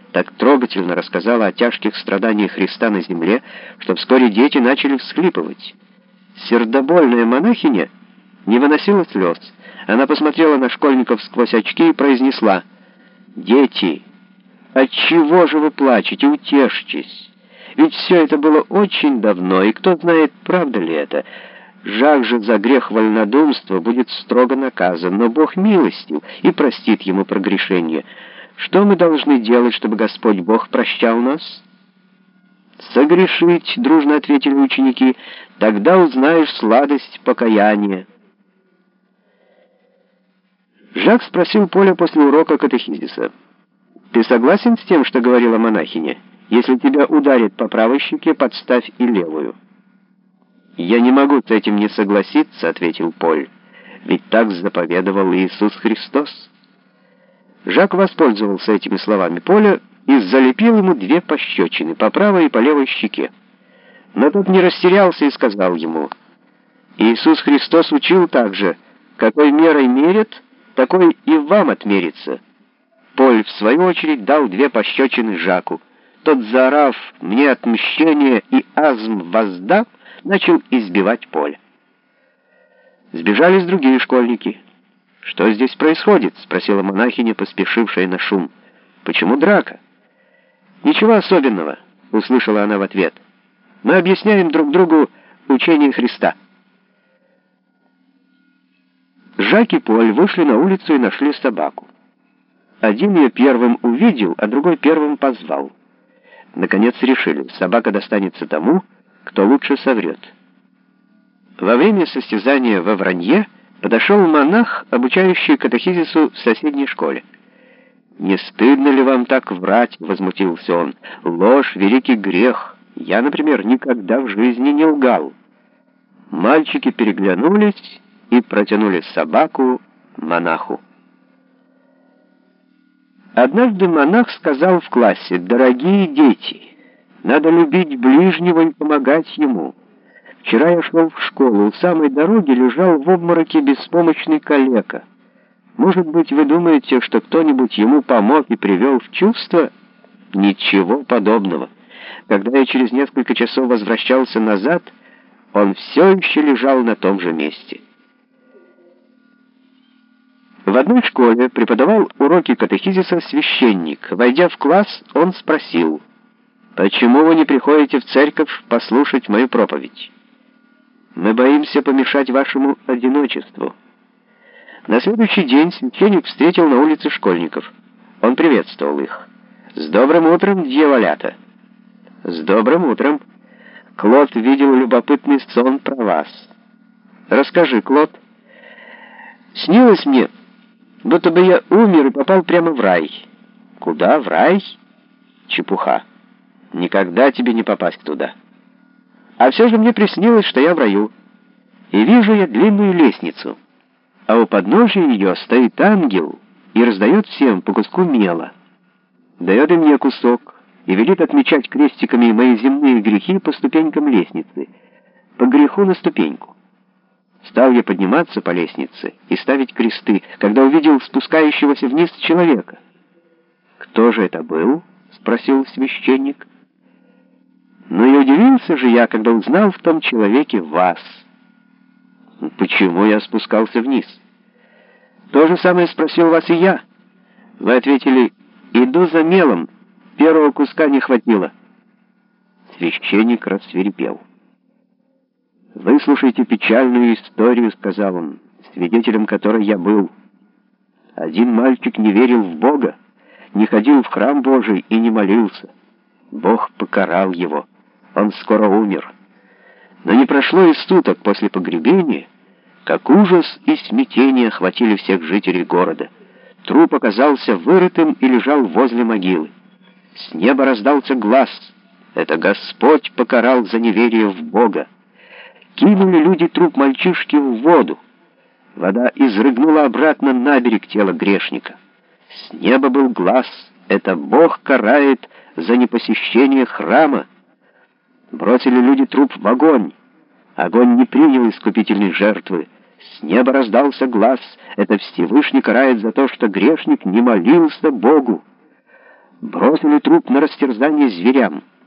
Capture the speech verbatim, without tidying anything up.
так трогательно рассказала о тяжких страданиях Христа на земле, что вскоре дети начали всхлипывать. Сердобольная монахиня не выносила слез. Она посмотрела на школьников сквозь очки и произнесла: «Дети, отчего же вы плачете? Утешьтесь. Ведь все это было очень давно, и кто знает, правда ли это. Жак же за грех вольнодумства будет строго наказан, но Бог милостив и простит ему прогрешение. Что мы должны делать, чтобы Господь Бог прощал нас?» «Согрешить», — дружно ответили ученики, — «тогда узнаешь сладость покаяния». Жак спросил Поля после урока катехизиса: «Ты согласен с тем, что говорила монахиня? Если тебя ударит по правой щеке, подставь и левую». «Я не могу с этим не согласиться», — ответил Поль, «ведь так заповедовал Иисус Христос». Жак воспользовался этими словами Поля и залепил ему две пощечины, по правой и по левой щеке. Но тот не растерялся и сказал ему: «Иисус Христос учил также: какой мерой мерят, такой и вам отмерится». Поль, в свою очередь, дал две пощечины Жаку. Тот, заорав «мне отмщение» и «азм воздав», начал избивать Поля. Сбежались другие школьники. «Что здесь происходит?» — спросила монахиня, поспешившая на шум. «Почему драка?» «Ничего особенного», — услышала она в ответ. «Мы объясняем друг другу учение Христа». Жак и Поль вышли на улицу и нашли собаку. Один ее первым увидел, а другой первым позвал. Наконец решили: собака достанется тому, кто лучше соврет. Во время состязания во вранье подошел монах, обучающий катехизису в соседней школе. «Не стыдно ли вам так врать?» — возмутился он. «Ложь — великий грех. Я, например, никогда в жизни не лгал». Мальчики переглянулись и протянули собаку монаху. Однажды монах сказал в классе: «Дорогие дети, надо любить ближнего и помогать ему. Вчера я шел в школу, у самой дороги лежал в обмороке беспомощный калека. Может быть, вы думаете, что кто-нибудь ему помог и привел в чувство? Ничего подобного. Когда я через несколько часов возвращался назад, он все еще лежал на том же месте». В одной школе преподавал уроки катехизиса священник. Войдя в класс, он спросил: «Почему вы не приходите в церковь послушать мою проповедь?» «Мы боимся помешать вашему одиночеству». На следующий день священник встретил на улице школьников. Он приветствовал их: «С добрым утром, дьяволята!» «С добрым утром! Клод видел любопытный сон про вас». «Расскажи, Клод». «Снилось мне, будто бы я умер и попал прямо в рай». «Куда? В рай?» «Чепуха. Никогда тебе не попасть туда». «А все же мне приснилось, что я в раю. И вижу я длинную лестницу, а у подножия ее стоит ангел и раздает всем по куску мела. Дает и мне кусок и велит отмечать крестиками мои земные грехи по ступенькам лестницы, по греху на ступеньку. Стал я подниматься по лестнице и ставить кресты, когда увидел спускающегося вниз человека». «Кто же это был?» — спросил священник. «Ну и удивился же я, когда узнал в том человеке вас». «Почему я спускался вниз?» «То же самое спросил вас и я. Вы ответили: иду за мелом, первого куска не хватило». Священник рассвирепел. «Выслушайте печальную историю», — сказал он, — «свидетелем которой я был. Один мальчик не верил в Бога, не ходил в храм Божий и не молился. Бог покарал его. Он скоро умер. Но не прошло и суток после погребения, как ужас и смятение охватили всех жителей города. Труп оказался вырытым и лежал возле могилы. С неба раздался глас: это Господь покарал за неверие в Бога. Кинули люди труп мальчишки в воду. Вода изрыгнула обратно на берег тело грешника. С неба был глас: это Бог карает за непосещение храма. Бросили люди труп в огонь. Огонь не принял искупительной жертвы. С неба раздался глас: это Всевышний карает за то, что грешник не молился Богу. бросили труп на растерзание зверям.